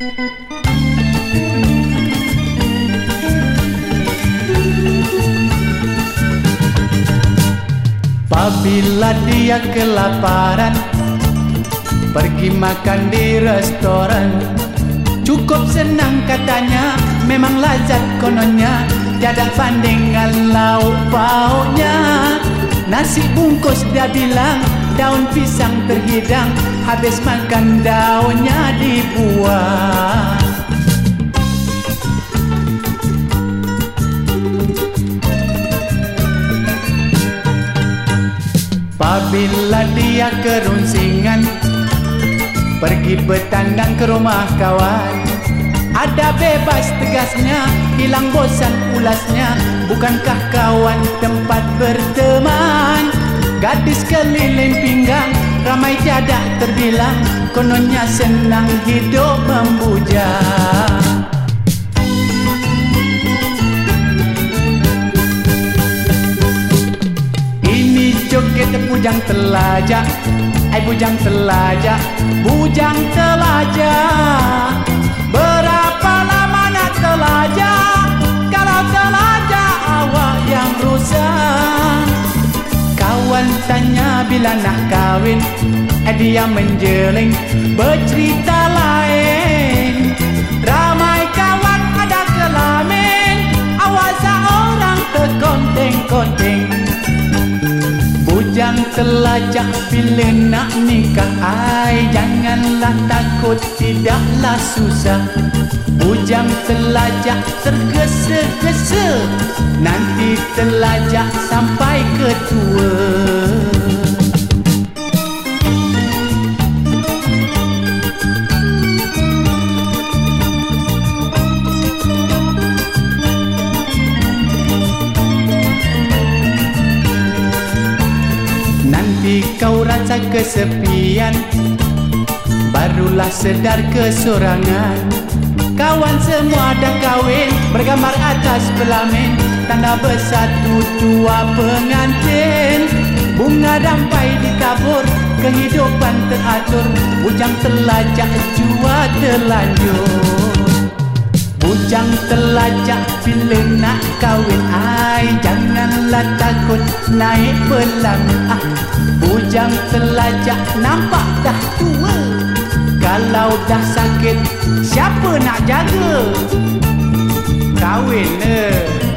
Apabila dia kelaparan, pergi makan di restoran. Cukup senang katanya, memang lazat kononnya, tiada bandingan lauk pauknya. Nasi bungkus dia bilang, daun pisang terhidang, habis makan daunnya dibuang. Apabila dia kerunsingan, pergi bertandang ke rumah kawan. Ada bebas tegasnya, hilang bosan ulasnya, bukankah kawan tempat berteman? Gadis keliling pinggang, ramai tiada terbilang, kononnya senang hidup membujang. Joget bujang telajak, bujang telajak, bujang telajak. Berapa lama nak telajak, kalau telajak awak yang rusak. Kawan tanya bila nak kahwin, dia menjeling bercerita lain. Ramai kawan ada kelamin, awak seorang terkonteng-konteng. Bujang telajak bila nak nikah, janganlah takut, tidaklah susah. Bujang telajak tergesa-gesa, nanti telajak sampai ke tua. Nanti kau rasa kesepian, barulah sedar kesorangan. Kawan semua dah kahwin, bergambar atas pelamin, tanda bersatu dua pengantin. Bunga rampai ditabur, kehidupan teratur, bujang telajak jua terlanjur. Bujang telajak bila nak kahwin, janganlah takut naik pelaminan. Bujang telajak nampak dah tua, kalau dah sakit siapa nak jaga? Kahwin